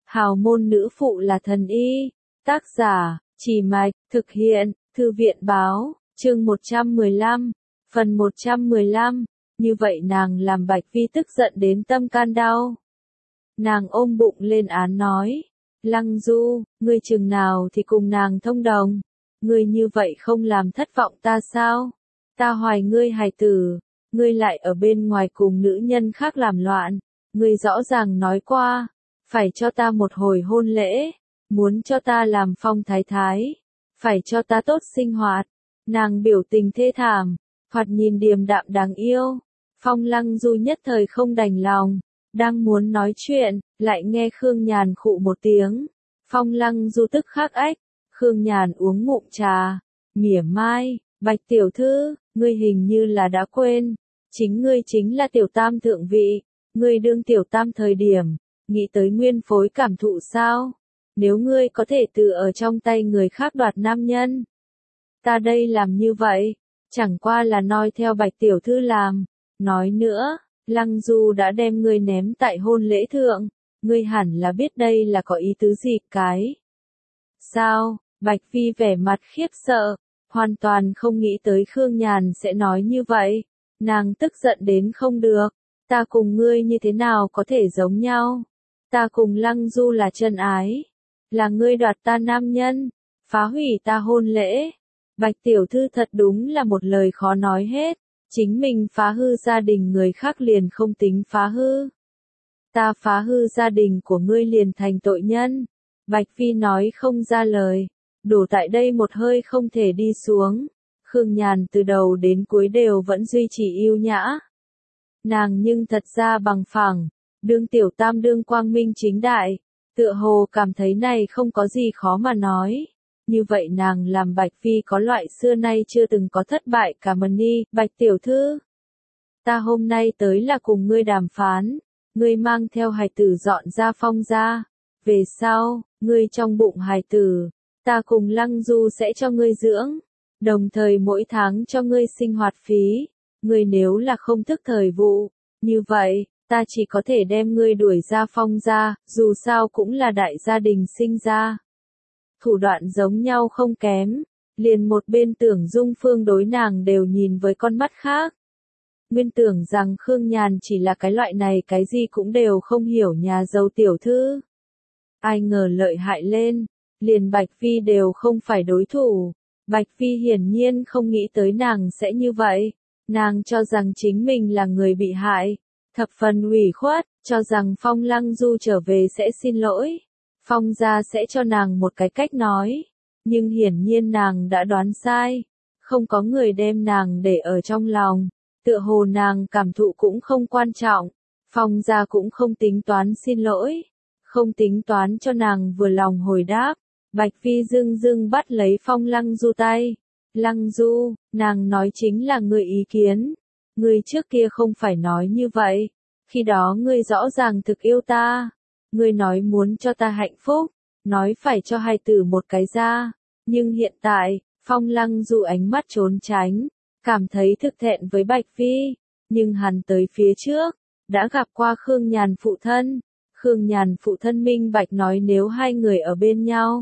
Hào môn nữ phụ là thần y. Tác giả, Chỉ Mạch, thực hiện, Thư viện báo, chương 115, phần 115. Như vậy nàng làm Bạch Vi tức giận đến tâm can đau. Nàng ôm bụng lên án nói, Lăng Du, ngươi chừng nào thì cùng nàng thông đồng, ngươi như vậy không làm thất vọng ta sao? Ta hoài ngươi hài tử, ngươi lại ở bên ngoài cùng nữ nhân khác làm loạn, ngươi rõ ràng nói qua, phải cho ta một hồi hôn lễ, muốn cho ta làm phong thái thái, phải cho ta tốt sinh hoạt. Nàng biểu tình thê thảm, thoạt nhìn điềm đạm đáng yêu. Phong Lăng Du nhất thời không đành lòng, đang muốn nói chuyện, lại nghe Khương Nhàn khụ một tiếng. Phong Lăng Du tức khắc ách, Khương Nhàn uống ngụm trà, mỉa mai, Bạch tiểu thư, ngươi hình như là đã quên, chính ngươi chính là tiểu tam thượng vị, ngươi đương tiểu tam thời điểm, nghĩ tới nguyên phối cảm thụ sao? Nếu ngươi có thể tự ở trong tay người khác đoạt nam nhân, ta đây làm như vậy, chẳng qua là noi theo Bạch tiểu thư làm. Nói nữa, Lăng Du đã đem ngươi ném tại hôn lễ thượng, ngươi hẳn là biết đây là có ý tứ gì cái. Sao? Bạch Phi vẻ mặt khiếp sợ, hoàn toàn không nghĩ tới Khương Nhàn sẽ nói như vậy. Nàng tức giận đến không được, ta cùng ngươi như thế nào có thể giống nhau? Ta cùng Lăng Du là chân ái, là ngươi đoạt ta nam nhân, phá hủy ta hôn lễ. Bạch tiểu thư thật đúng là một lời khó nói hết. Chính mình phá hư gia đình người khác liền không tính phá hư. Ta phá hư gia đình của ngươi liền thành tội nhân. Bạch Phi nói không ra lời, đổ tại đây một hơi không thể đi xuống. Khương Nhàn từ đầu đến cuối đều vẫn duy trì yêu nhã. Nàng nhưng thật ra bằng phẳng, đương tiểu tam đương quang minh chính đại, tựa hồ cảm thấy này không có gì khó mà nói. Như vậy nàng làm Bạch Phi có loại xưa nay chưa từng có thất bại cả mần ni. Bạch tiểu thư, ta hôm nay tới là cùng ngươi đàm phán, ngươi mang theo hài tử dọn ra Phong gia, về sau, ngươi trong bụng hài tử, ta cùng Lăng Du sẽ cho ngươi dưỡng, đồng thời mỗi tháng cho ngươi sinh hoạt phí, ngươi nếu là không thức thời vụ, như vậy, ta chỉ có thể đem ngươi đuổi ra Phong gia, dù sao cũng là đại gia đình sinh ra. Thủ đoạn giống nhau không kém, liền một bên Tưởng Dung Phương đối nàng đều nhìn với con mắt khác. Nguyên tưởng rằng Khương Nhàn chỉ là cái loại này cái gì cũng đều không hiểu nhà giàu tiểu thư. Ai ngờ lợi hại lên, liền Bạch Phi đều không phải đối thủ. Bạch Phi hiển nhiên không nghĩ tới nàng sẽ như vậy, nàng cho rằng chính mình là người bị hại, thập phần ủy khuất, cho rằng Phong Lăng Du trở về sẽ xin lỗi. Phong gia sẽ cho nàng một cái cách nói, nhưng hiển nhiên nàng đã đoán sai, không có người đem nàng để ở trong lòng, tựa hồ nàng cảm thụ cũng không quan trọng, Phong gia cũng không tính toán xin lỗi, không tính toán cho nàng vừa lòng hồi đáp. Bạch Phi dưng dưng bắt lấy Phong Lăng Du tay, Lăng Du, nàng nói chính là ngươi ý kiến, ngươi trước kia không phải nói như vậy, khi đó ngươi rõ ràng thực yêu ta. Ngươi nói muốn cho ta hạnh phúc, nói phải cho hài tử một cái ra, nhưng hiện tại, Phong Lăng Du ánh mắt trốn tránh, cảm thấy thực thẹn với Bạch Phi, nhưng hắn tới phía trước, đã gặp qua Khương Nhàn phụ thân. Khương Nhàn phụ thân minh bạch nói nếu hai người ở bên nhau,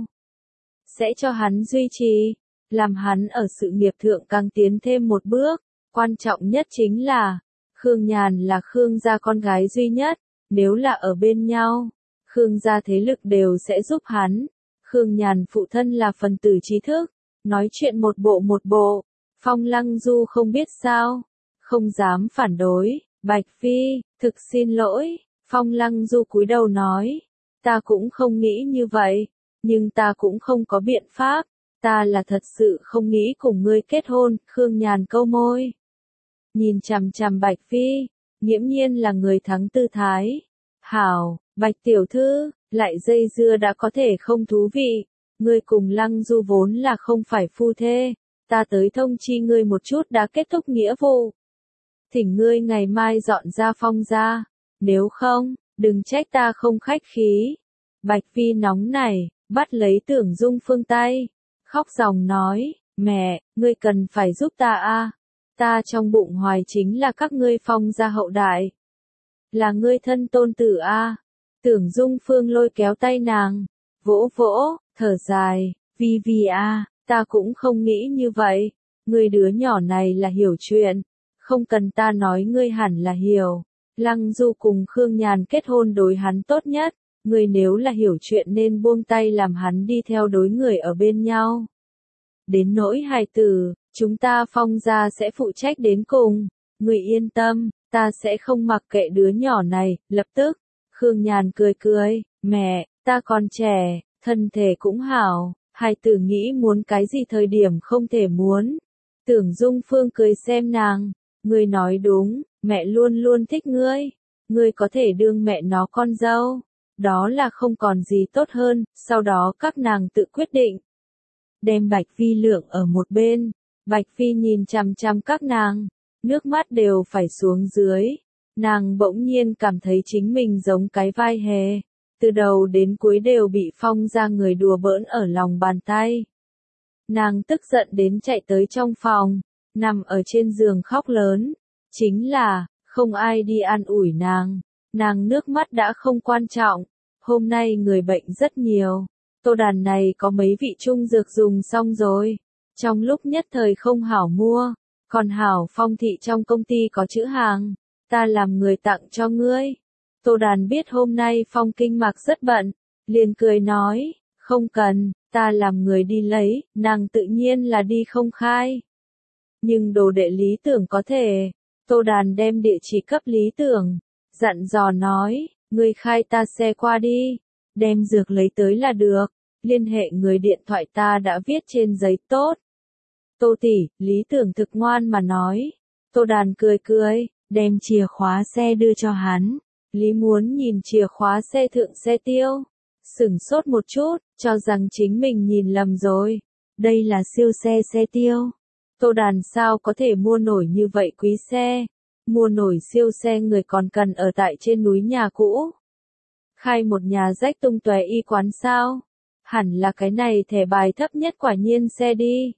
sẽ cho hắn duy trì, làm hắn ở sự nghiệp thượng càng tiến thêm một bước, quan trọng nhất chính là, Khương Nhàn là Khương gia con gái duy nhất, nếu là ở bên nhau. Khương gia thế lực đều sẽ giúp hắn. Khương Nhàn phụ thân là phần tử trí thức, nói chuyện một bộ. Phong Lăng Du không biết sao, không dám phản đối. Bạch Phi, thực xin lỗi. Phong Lăng Du cúi đầu nói, ta cũng không nghĩ như vậy, nhưng ta cũng không có biện pháp. Ta là thật sự không nghĩ cùng ngươi kết hôn. Khương Nhàn câu môi, nhìn chằm chằm Bạch Phi, nghiễm nhiên là người thắng tư thái. Hảo. Bạch tiểu thư, lại dây dưa đã có thể không thú vị, ngươi cùng Lăng Du vốn là không phải phu thê, ta tới thông chi ngươi một chút đã kết thúc nghĩa vụ. Thỉnh ngươi ngày mai dọn ra Phong gia, nếu không, đừng trách ta không khách khí. Bạch Phi nóng nảy, bắt lấy Tưởng Dung Phương tay, khóc ròng nói, mẹ, ngươi cần phải giúp ta a, ta trong bụng hoài chính là các ngươi Phong gia hậu đại, là ngươi thân tôn tử a. Tưởng Dung Phương lôi kéo tay nàng, vỗ vỗ, thở dài, Vi Vi à, ta cũng không nghĩ như vậy, ngươi đứa nhỏ này là hiểu chuyện, không cần ta nói ngươi hẳn là hiểu. Lăng Du cùng Khương Nhàn kết hôn đối hắn tốt nhất, ngươi nếu là hiểu chuyện nên buông tay làm hắn đi theo đối người ở bên nhau. Đến nỗi hài tử, chúng ta Phong gia sẽ phụ trách đến cùng, ngươi yên tâm, ta sẽ không mặc kệ đứa nhỏ này. Lập tức, Khương Nhàn cười cười, mẹ, ta còn trẻ, thân thể cũng hảo, hài tử nghĩ muốn cái gì thời điểm không thể muốn. Tưởng Dung Phương cười xem nàng, ngươi nói đúng, mẹ luôn luôn thích ngươi, ngươi có thể đương mẹ nó con dâu, đó là không còn gì tốt hơn. Sau đó các nàng tự quyết định. Đem Bạch Phi lượng ở một bên, Bạch Phi nhìn chằm chằm các nàng, nước mắt đều phải xuống dưới. Nàng bỗng nhiên cảm thấy chính mình giống cái vai hề, từ đầu đến cuối đều bị Phong gia người đùa bỡn ở lòng bàn tay. Nàng tức giận đến chạy tới trong phòng, nằm ở trên giường khóc lớn. Chính là, không ai đi an ủi nàng nước mắt đã không quan trọng. Hôm nay người bệnh rất nhiều, Tô Đàn này có mấy vị trung dược dùng xong rồi, trong lúc nhất thời không hảo mua, còn hảo Phong thị trong công ty có chữ hàng, ta làm người tặng cho ngươi. Tô Đàn biết hôm nay Phong Kinh Mạc rất bận, liền cười nói, không cần, ta làm người đi lấy. Nàng tự nhiên là đi không khai. Nhưng đồ đệ Lý Tưởng có thể. Tô Đàn đem địa chỉ cấp Lý Tưởng, dặn dò nói, ngươi khai ta xe qua đi, đem dược lấy tới là được, liên hệ người điện thoại ta đã viết trên giấy tốt. Tô tỷ, Lý Tưởng thực ngoan mà nói. Tô Đàn cười cười, đem chìa khóa xe đưa cho hắn. Lý muốn nhìn chìa khóa xe thượng xe tiêu, sửng sốt một chút, cho rằng chính mình nhìn lầm rồi. Đây là siêu xe xe tiêu. Tô Đàn sao có thể mua nổi như vậy quý xe? Mua nổi siêu xe người còn cần ở tại trên núi nhà cũ. Khai một nhà rách tung tóe y quán sao? Hẳn là cái này thẻ bài thấp nhất quả nhiên xe đi.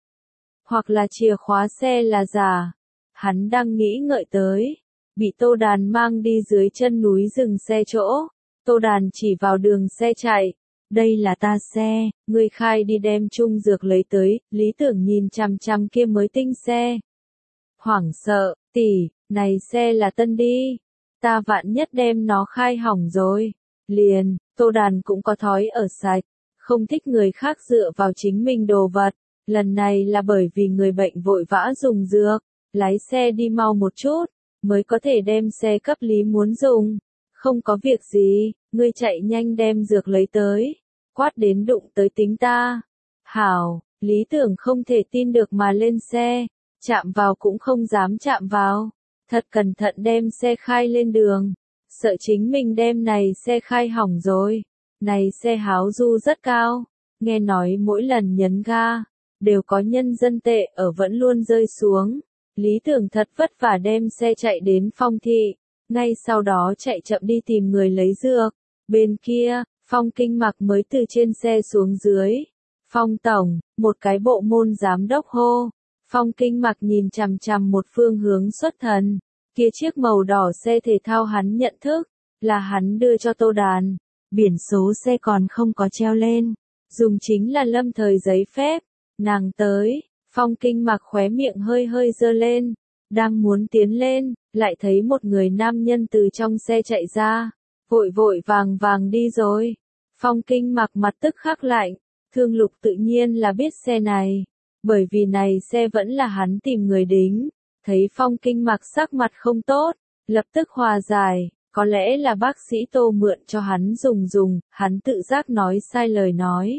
Hoặc là chìa khóa xe là giả. Hắn đang nghĩ ngợi tới. Bị Tô Đàn mang đi dưới chân núi dừng xe chỗ. Tô Đàn chỉ vào đường xe chạy. Đây là ta xe, ngươi khai đi đem chung dược lấy tới. Lý Tưởng nhìn chằm chằm kia mới tinh xe. Hoảng sợ, tỷ, này xe là tân đi. Ta vạn nhất đem nó khai hỏng rồi. Liền, Tô Đàn cũng có thói ở sạch, không thích người khác dựa vào chính mình đồ vật. Lần này là bởi vì người bệnh vội vã dùng dược, lái xe đi mau một chút, mới có thể đem xe cấp Lý muốn dùng. Không có việc gì, ngươi chạy nhanh đem dược lấy tới, quát đến đụng tới tính ta. Hảo, Lý Tưởng không thể tin được mà lên xe, chạm vào cũng không dám chạm vào, thật cẩn thận đem xe khai lên đường, sợ chính mình đem này xe khai hỏng rồi. Này xe háo du rất cao, nghe nói mỗi lần nhấn ga, đều có nhân dân tệ ở vẫn luôn rơi xuống. Lý Tưởng thật vất vả đem xe chạy đến Phong thị, ngay sau đó chạy chậm đi tìm người lấy dược. Bên kia, Phong Kinh Mạc mới từ trên xe xuống dưới. Phong tổng, một cái bộ môn giám đốc hô. Phong Kinh Mạc nhìn chằm chằm một phương hướng xuất thần. Kia chiếc màu đỏ xe thể thao hắn nhận thức, là hắn đưa cho Tô Đàn. Biển số xe còn không có treo lên, dùng chính là lâm thời giấy phép. Nàng tới, Phong Kinh Mạc khóe miệng hơi hơi giơ lên, đang muốn tiến lên, lại thấy một người nam nhân từ trong xe chạy ra, vội vội vàng vàng đi rồi. Phong Kinh Mạc mặt tức khắc lạnh, Thương Lục tự nhiên là biết xe này, bởi vì này xe vẫn là hắn tìm người đính. Thấy Phong Kinh Mạc sắc mặt không tốt, lập tức hòa giải, có lẽ là bác sĩ Tô mượn cho hắn dùng, hắn tự giác nói sai lời nói.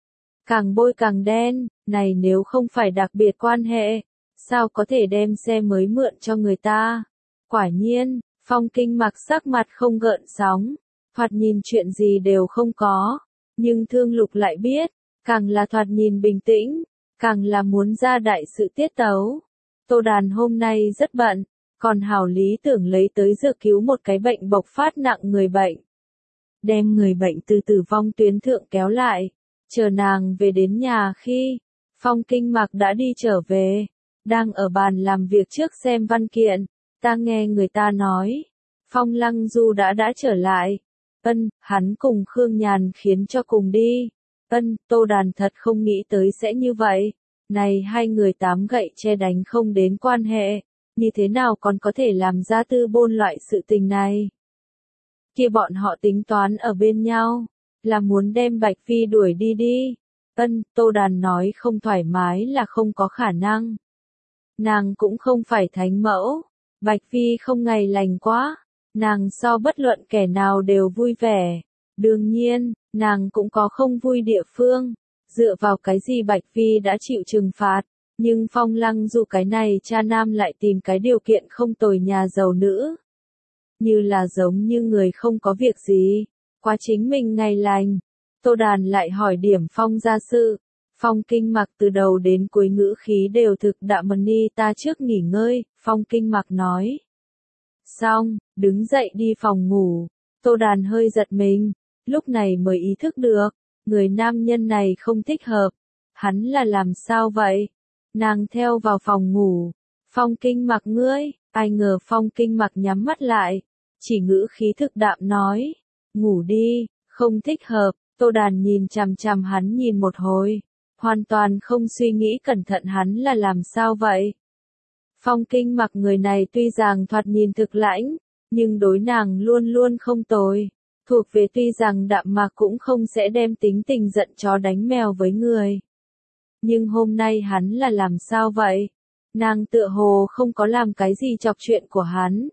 Càng bôi càng đen, này nếu không phải đặc biệt quan hệ, sao có thể đem xe mới mượn cho người ta? Quả nhiên, Phong Kinh Mạc sắc mặt không gợn sóng, thoạt nhìn chuyện gì đều không có, nhưng Thương Lục lại biết, càng là thoạt nhìn bình tĩnh, càng là muốn ra đại sự tiết tấu. Tô Đàn hôm nay rất bận, còn hảo Lý Tưởng lấy tới dược cứu một cái bệnh bộc phát nặng người bệnh. Đem người bệnh từ tử vong tuyến thượng kéo lại, chờ nàng về đến nhà khi, Phong Kinh Mạc đã đi trở về, đang ở bàn làm việc trước xem văn kiện, ta nghe người ta nói, Phong Lăng Du đã trở lại. Hắn cùng Khương Nhàn khiến cho cùng đi. Tô Đàn thật không nghĩ tới sẽ như vậy. Này hai người tám gậy che đánh không đến quan hệ, như thế nào còn có thể làm ra tư bôn loại sự tình này? Kia bọn họ tính toán ở bên nhau, là muốn đem Bạch Phi đuổi đi đi. Tô Đàn nói không thoải mái là không có khả năng. Nàng cũng không phải thánh mẫu, Bạch Phi không ngày lành quá, nàng so bất luận kẻ nào đều vui vẻ. Đương nhiên, nàng cũng có không vui địa phương, dựa vào cái gì Bạch Phi đã chịu trừng phạt, nhưng Phong Lăng dù cái này cha nam lại tìm cái điều kiện không tồi nhà giàu nữ. Như là giống như người không có việc gì, quá chính mình ngày lành. Tô Đàn lại hỏi điểm Phong gia sự. Phong Kinh Mặc từ đầu đến cuối ngữ khí đều thực đạm ni ta trước nghỉ ngơi, Phong Kinh Mặc nói. Xong, đứng dậy đi phòng ngủ. Tô Đàn hơi giật mình, lúc này mới ý thức được, người nam nhân này không thích hợp. Hắn là làm sao vậy? Nàng theo vào phòng ngủ. Phong Kinh Mặc ngươi, ai ngờ Phong Kinh Mặc nhắm mắt lại, chỉ ngữ khí thực đạm nói. Ngủ đi, không thích hợp. Tô Đàn nhìn chằm chằm hắn nhìn một hồi, hoàn toàn không suy nghĩ cẩn thận hắn là làm sao vậy. Phong Kinh Mặc người này tuy rằng thoạt nhìn thực lãnh, nhưng đối nàng luôn luôn không tồi, thuộc về tuy rằng đạm mạc cũng không sẽ đem tính tình giận chó đánh mèo với người. Nhưng hôm nay hắn là làm sao vậy? Nàng tựa hồ không có làm cái gì chọc chuyện của hắn.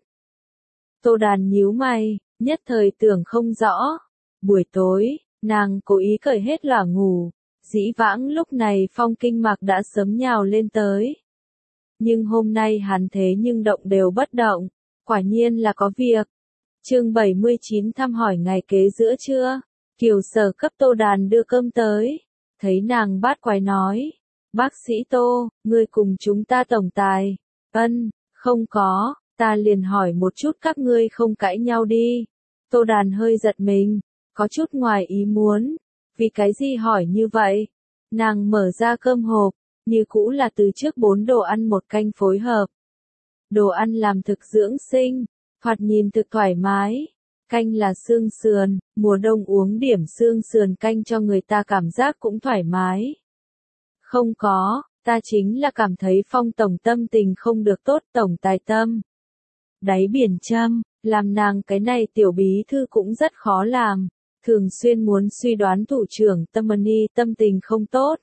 Tô Đàn nhíu mày, nhất thời tưởng không rõ. Buổi tối, nàng cố ý cởi hết lỏa ngủ, dĩ vãng lúc này Phong Kinh Mặc đã sớm nhào lên tới. Nhưng hôm nay hắn thế nhưng động đều bất động, quả nhiên là có việc. Chương 79 thăm hỏi ngày kế giữa trưa, Kiều Sở cấp Tô Đàn đưa cơm tới, thấy nàng bát quái nói, bác sĩ Tô, ngươi cùng chúng ta tổng tài. Không có, ta liền hỏi một chút các ngươi không cãi nhau đi. Tô Đàn hơi giật mình, có chút ngoài ý muốn, vì cái gì hỏi như vậy? Nàng mở ra cơm hộp, như cũ là từ trước 4 đồ ăn một canh phối hợp. Đồ ăn làm thực dưỡng sinh, thoạt nhìn thực thoải mái. Canh là xương sườn, mùa đông uống điểm xương sườn canh cho người ta cảm giác cũng thoải mái. Không có, ta chính là cảm thấy Phong tổng tâm tình không được tốt, tổng tài tâm. Đáy biển châm, làm nàng cái này tiểu bí thư cũng rất khó làm, thường xuyên muốn suy đoán thủ trưởng tâm tình không tốt.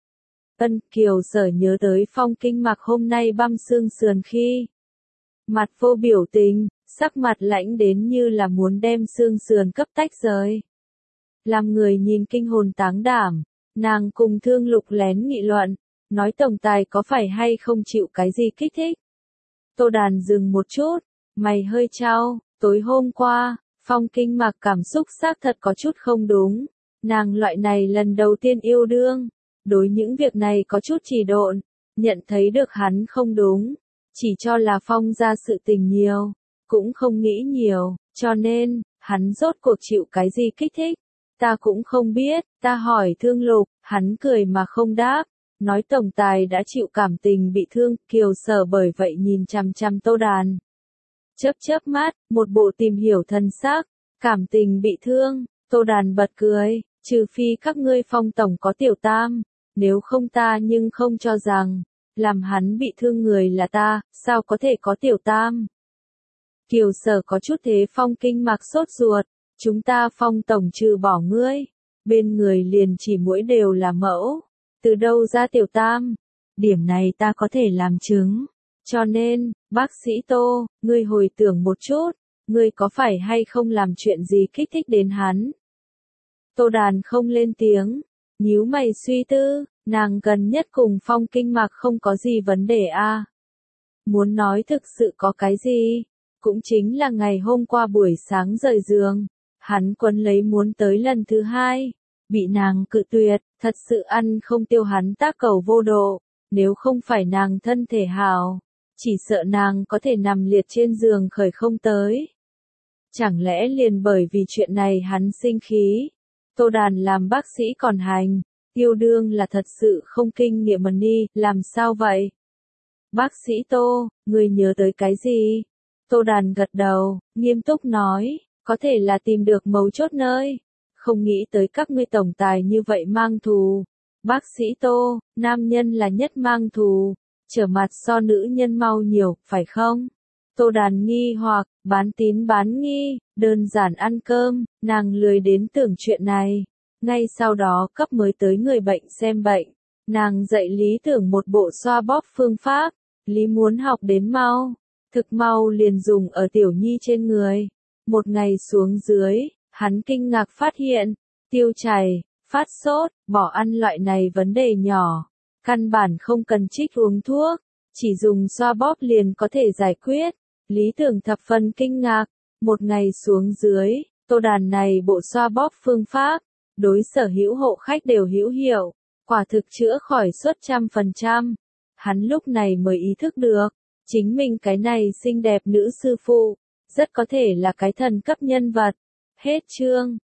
Kiều Sở nhớ tới Phong Kinh Mặc hôm nay băm xương sườn khi mặt vô biểu tình, sắc mặt lãnh đến như là muốn đem xương sườn cấp tách rời. Làm người nhìn kinh hồn táng đảm, nàng cùng Thương Lục lén nghị luận, nói tổng tài có phải hay không chịu cái gì kích thích. Tô Đàn dừng một chút, mày hơi chau, tối hôm qua, Phong Kinh Mặc cảm xúc xác thật có chút không đúng, nàng loại này lần đầu tiên yêu đương, đối những việc này có chút trì độn, nhận thấy được hắn không đúng, chỉ cho là Phong ra sự tình nhiều, cũng không nghĩ nhiều, cho nên, hắn rốt cuộc chịu cái gì kích thích, ta cũng không biết, ta hỏi Thương Lục, hắn cười mà không đáp, nói tổng tài đã chịu cảm tình bị thương, Kiều Sở bởi vậy nhìn chằm chằm Tô Đàn. Chớp mắt, một bộ tìm hiểu thân xác, cảm tình bị thương, Tô Đàn bật cười, trừ phi các ngươi Phong tổng có tiểu tam, nếu không ta nhưng không cho rằng, làm hắn bị thương người là ta, sao có thể có tiểu tam. Kiều Sở có chút thế Phong Kinh Mặc sốt ruột, chúng ta Phong tổng trừ bỏ ngươi, bên người liền chỉ mỗi đều là mẫu, từ đâu ra tiểu tam, điểm này ta có thể làm chứng. Cho nên, bác sĩ Tô, ngươi hồi tưởng một chút, ngươi có phải hay không làm chuyện gì kích thích đến hắn? Tô Đàn không lên tiếng, nhíu mày suy tư, nàng gần nhất cùng Phong Kinh Mặc không có gì vấn đề à? Muốn nói thực sự có cái gì? Cũng chính là ngày hôm qua buổi sáng rời giường, hắn quấn lấy muốn tới lần thứ hai, bị nàng cự tuyệt, thật sự ăn không tiêu hắn tác cầu vô độ, nếu không phải nàng thân thể hào, chỉ sợ nàng có thể nằm liệt trên giường khởi không tới. Chẳng lẽ liền bởi vì chuyện này hắn sinh khí? Tô Đàn làm bác sĩ còn hành, yêu đương là thật sự không kinh nghiệm ni, làm sao vậy? Bác sĩ Tô, người nhớ tới cái gì? Tô Đàn gật đầu, nghiêm túc nói, có thể là tìm được mấu chốt nơi. Không nghĩ tới các ngươi tổng tài như vậy mang thù. Bác sĩ Tô, nam nhân là nhất mang thù, trở mặt so nữ nhân mau nhiều, phải không? Tô Đàn nghi hoặc, bán tín bán nghi, đơn giản ăn cơm, nàng lười đến tưởng chuyện này. Ngay sau đó cấp mới tới người bệnh xem bệnh, nàng dạy Lý Tưởng một bộ xoa bóp phương pháp, Lý muốn học đến mau, thực mau liền dùng ở Tiểu Nhi trên người. Một ngày xuống dưới, hắn kinh ngạc phát hiện, tiêu chảy, phát sốt, bỏ ăn loại này vấn đề nhỏ, căn bản không cần trích uống thuốc, chỉ dùng xoa bóp liền có thể giải quyết. Lý Tưởng thập phần kinh ngạc, một ngày xuống dưới, Tô Đàn này bộ xoa bóp phương pháp, đối sở hữu hộ khách đều hữu hiệu, quả thực chữa khỏi suốt 100%. Hắn lúc này mới ý thức được, chính mình cái này xinh đẹp nữ sư phụ, rất có thể là cái thần cấp nhân vật. Hết chương.